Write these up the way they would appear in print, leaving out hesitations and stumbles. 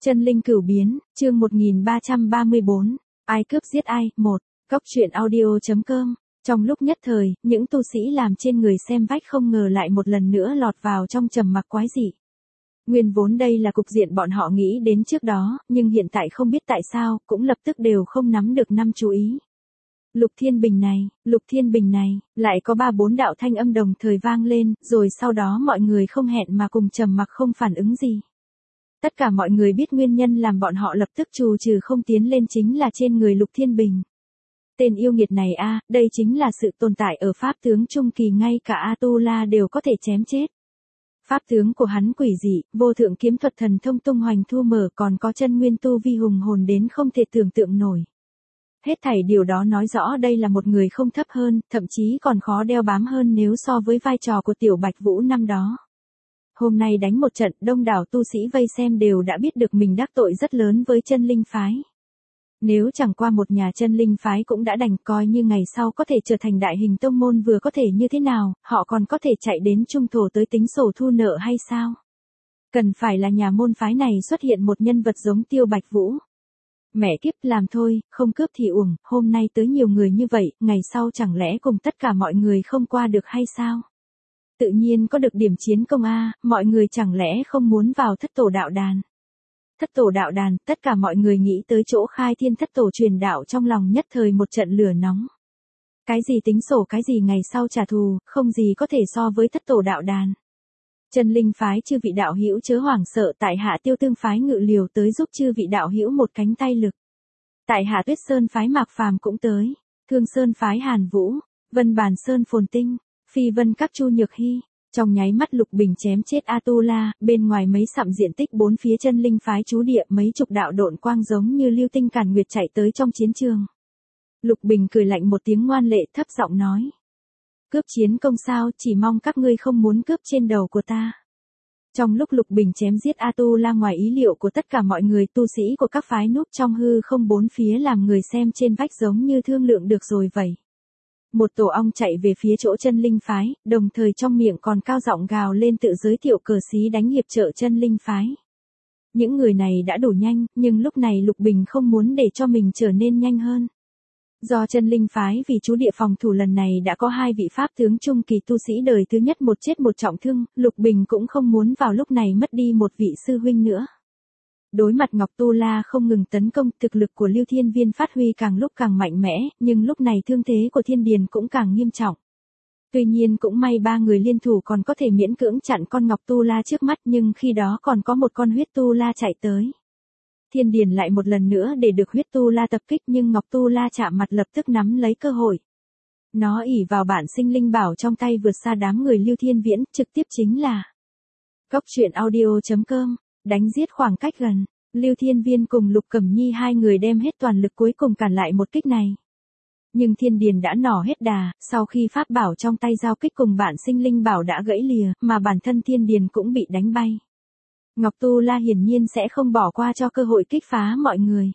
Chân linh cửu biến, chương 1334, ai cướp giết ai, 1, Cốc truyện audio.com. Trong lúc nhất thời, những tu sĩ làm trên người xem vách không ngờ lại một lần nữa lọt vào trong trầm mặc quái dị. Nguyên vốn đây là cục diện bọn họ nghĩ đến trước đó, nhưng hiện tại không biết tại sao, cũng lập tức đều không nắm được năm chú ý. Lục Thiên Bình này, lại có 3-4 đạo thanh âm đồng thời vang lên, rồi sau đó mọi người không hẹn mà cùng trầm mặc không phản ứng gì. Tất cả mọi người biết nguyên nhân làm bọn họ lập tức trù trừ không tiến lên chính là trên người Lục Thiên Bình. Tên yêu nghiệt này đây chính là sự tồn tại ở pháp tướng trung kỳ, ngay cả Atula đều có thể chém chết. Pháp tướng của hắn quỷ dị, vô thượng kiếm thuật thần thông tung hoành thu mở, còn có chân nguyên tu vi hùng hồn đến không thể tưởng tượng nổi. Hết thảy điều đó nói rõ đây là một người không thấp hơn, thậm chí còn khó đeo bám hơn nếu so với vai trò của Tiểu Bạch Vũ năm đó. Hôm nay đánh một trận, đông đảo tu sĩ vây xem đều đã biết được mình đắc tội rất lớn với chân linh phái. Nếu chẳng qua một nhà chân linh phái cũng đã đành, coi như ngày sau có thể trở thành đại hình tông môn vừa có thể như thế nào, họ còn có thể chạy đến trung thổ tới tính sổ thu nợ hay sao? Cần phải là nhà môn phái này xuất hiện một nhân vật giống Tiêu Bạch Vũ. Mẹ kiếp, làm thôi, không cướp thì uổng, hôm nay tới nhiều người như vậy, ngày sau chẳng lẽ cùng tất cả mọi người không qua được hay sao? Tự nhiên có được điểm chiến công mọi người chẳng lẽ không muốn vào thất tổ đạo đàn? Thất tổ đạo đàn, tất cả mọi người nghĩ tới chỗ khai thiên thất tổ truyền đạo, trong lòng nhất thời một trận lửa nóng. Cái gì tính sổ, cái gì ngày sau trả thù, không gì có thể so với thất tổ đạo đàn. Chân linh phái chư vị đạo hữu chớ hoảng sợ, tại hạ Tiêu Tương phái Ngự Liều tới giúp chư vị đạo hữu một cánh tay lực. Tại hạ Tuyết Sơn phái Mạc Phàm cũng tới, Thương Sơn phái Hàn Vũ, Vân Bàn Sơn Phồn Tinh, Phi Vân các Chu Nhược Hy. Trong nháy mắt Lục Bình chém chết Atula, bên ngoài mấy sặm diện tích bốn phía chân linh phái trú địa, mấy chục đạo độn quang giống như lưu tinh càn nguyệt chạy tới trong chiến trường. Lục Bình cười lạnh một tiếng ngoan lệ, thấp giọng nói: cướp chiến công sao, chỉ mong các ngươi không muốn cướp trên đầu của ta. Trong lúc Lục Bình chém giết Atula, ngoài ý liệu của tất cả mọi người, tu sĩ của các phái núp trong hư không bốn phía làm người xem trên vách giống như thương lượng được rồi vậy. Một tổ ong chạy về phía chỗ chân linh phái, đồng thời trong miệng còn cao giọng gào lên tự giới thiệu cờ xí đánh hiệp trợ chân linh phái. Những người này đã đủ nhanh, nhưng lúc này Lục Bình không muốn để cho mình trở nên nhanh hơn. Do chân linh phái vì trú địa phòng thủ lần này đã có 2 vị pháp tướng trung kỳ tu sĩ đời thứ nhất, một chết một trọng thương, Lục Bình cũng không muốn vào lúc này mất đi một vị sư huynh nữa. Đối mặt Ngọc Tu La không ngừng tấn công, thực lực của Lưu Thiên Viên phát huy càng lúc càng mạnh mẽ, nhưng lúc này thương thế của Thiên Điền cũng càng nghiêm trọng. Tuy nhiên cũng may 3 người liên thủ còn có thể miễn cưỡng chặn con Ngọc Tu La trước mắt, nhưng khi đó còn có một con huyết Tu La chạy tới. Thiên Điền lại một lần nữa để được huyết Tu La tập kích, nhưng Ngọc Tu La chạm mặt lập tức nắm lấy cơ hội. Nó ỷ vào bản sinh linh bảo trong tay vượt xa đám người Lưu Thiên Viễn, trực tiếp chính là Cốc truyện audio.com. Đánh giết khoảng cách gần, Lưu Thiên Viên cùng Lục Cẩm Nhi hai người đem hết toàn lực cuối cùng cản lại một kích này. Nhưng Thiên Điền đã nỏ hết đà, sau khi pháp bảo trong tay giao kích cùng bản sinh linh bảo đã gãy lìa, mà bản thân Thiên Điền cũng bị đánh bay. Ngọc Tu La hiển nhiên sẽ không bỏ qua cho cơ hội kích phá mọi người.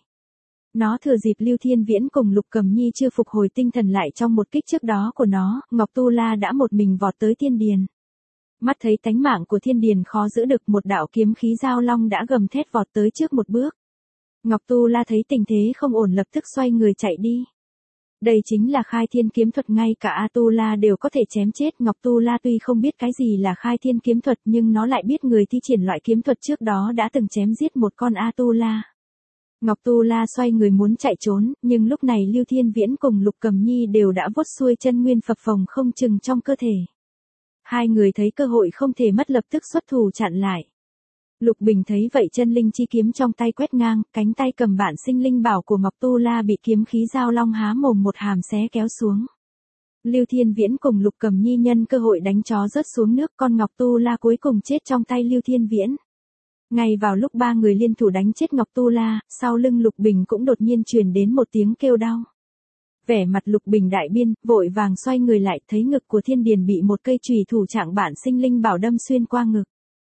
Nó thừa dịp Lưu Thiên Viễn cùng Lục Cẩm Nhi chưa phục hồi tinh thần lại trong một kích trước đó của nó, Ngọc Tu La đã một mình vọt tới Thiên Điền. Mắt thấy tánh mạng của Thiên Điền khó giữ được, một đạo kiếm khí giao long đã gầm thét vọt tới trước một bước. Ngọc Tu La thấy tình thế không ổn lập tức xoay người chạy đi. Đây chính là khai thiên kiếm thuật, ngay cả Atula đều có thể chém chết. Ngọc Tu La tuy không biết cái gì là khai thiên kiếm thuật, nhưng nó lại biết người thi triển loại kiếm thuật trước đó đã từng chém giết một con Atula. Ngọc Tu La xoay người muốn chạy trốn, nhưng lúc này Lưu Thiên Viễn cùng Lục Cẩm Nhi đều đã vuốt xuôi chân nguyên phập phồng không chừng trong cơ thể. Hai người thấy cơ hội không thể mất lập tức xuất thủ chặn lại. Lục Bình thấy vậy chân linh chi kiếm trong tay quét ngang, cánh tay cầm bản sinh linh bảo của Ngọc Tu La bị kiếm khí giao long há mồm một hàm xé kéo xuống. Lưu Thiên Viễn cùng Lục Cẩm Nhi nhân cơ hội đánh chó rớt xuống nước, con Ngọc Tu La cuối cùng chết trong tay Lưu Thiên Viễn. Ngay vào lúc 3 người liên thủ đánh chết Ngọc Tu La, sau lưng Lục Bình cũng đột nhiên truyền đến một tiếng kêu đau. Vẻ mặt Lục Bình đại biên, vội vàng xoay người lại, thấy ngực của Thiên Điền bị một cây chùy thủ trạng bản sinh linh bảo đâm xuyên qua ngực.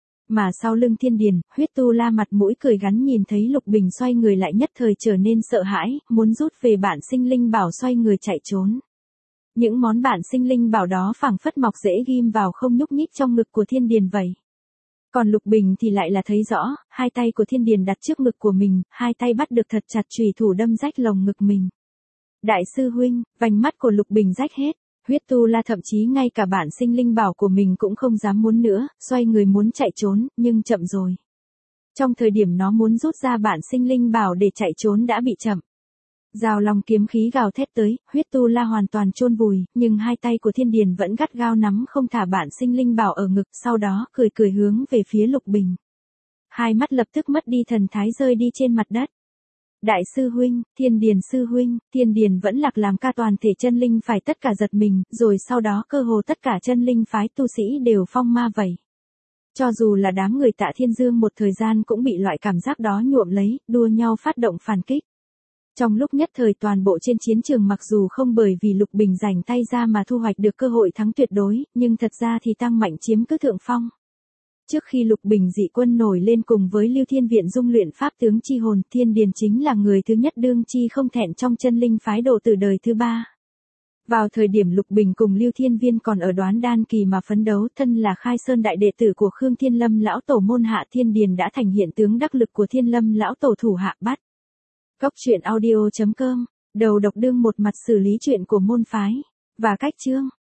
Mà sau lưng Thiên Điền, huyết Tu La mặt mũi cười gắn nhìn thấy Lục Bình xoay người lại nhất thời trở nên sợ hãi, muốn rút về bản sinh linh bảo xoay người chạy trốn. Những món bản sinh linh bảo đó phảng phất mọc rễ ghim vào không nhúc nhích trong ngực của Thiên Điền vậy. Còn Lục Bình thì lại là thấy rõ, hai tay của Thiên Điền đặt trước ngực của mình, hai tay bắt được thật chặt chùy thủ đâm rách lồng ngực mình. Đại sư huynh, vành mắt của Lục Bình rách hết. Huyết Tu La thậm chí ngay cả bản sinh linh bảo của mình cũng không dám muốn nữa, xoay người muốn chạy trốn, nhưng chậm rồi. Trong thời điểm nó muốn rút ra bản sinh linh bảo để chạy trốn đã bị chậm. Giao long kiếm khí gào thét tới, Huyết Tu La hoàn toàn chôn vùi, nhưng hai tay của Thiên Điền vẫn gắt gao nắm không thả bản sinh linh bảo ở ngực, sau đó cười cười hướng về phía Lục Bình. Hai mắt lập tức mất đi thần thái rơi đi trên mặt đất. Đại sư huynh, Thiên Điền sư huynh, Thiên Điền vẫn lạc làm ca toàn thể chân linh phải tất cả giật mình, rồi sau đó cơ hồ tất cả chân linh phái tu sĩ đều phong ma vẩy. Cho dù là đám người Tạ Thiên Dương một thời gian cũng bị loại cảm giác đó nhuộm lấy, đua nhau phát động phản kích. Trong lúc nhất thời toàn bộ trên chiến trường mặc dù không bởi vì Lục Bình rảnh tay ra mà thu hoạch được cơ hội thắng tuyệt đối, nhưng thật ra thì Tăng Mạnh chiếm cứ thượng phong. Trước khi Lục Bình dị quân nổi lên cùng với Lưu Thiên Viện dung luyện pháp tướng chi hồn, Thiên Điền chính là người thứ nhất đương chi không thẹn trong chân linh phái độ từ đời thứ ba. Vào thời điểm Lục Bình cùng Lưu Thiên Viên còn ở Đoán Đan kỳ mà phấn đấu, thân là Khai Sơn đại đệ tử của Khương Thiên Lâm lão tổ môn hạ, Thiên Điền đã thành hiện tướng đắc lực của Thiên Lâm lão tổ thủ hạ bắt. Góc truyện audio.com, đầu độc đương một mặt xử lý chuyện của môn phái và cách chương.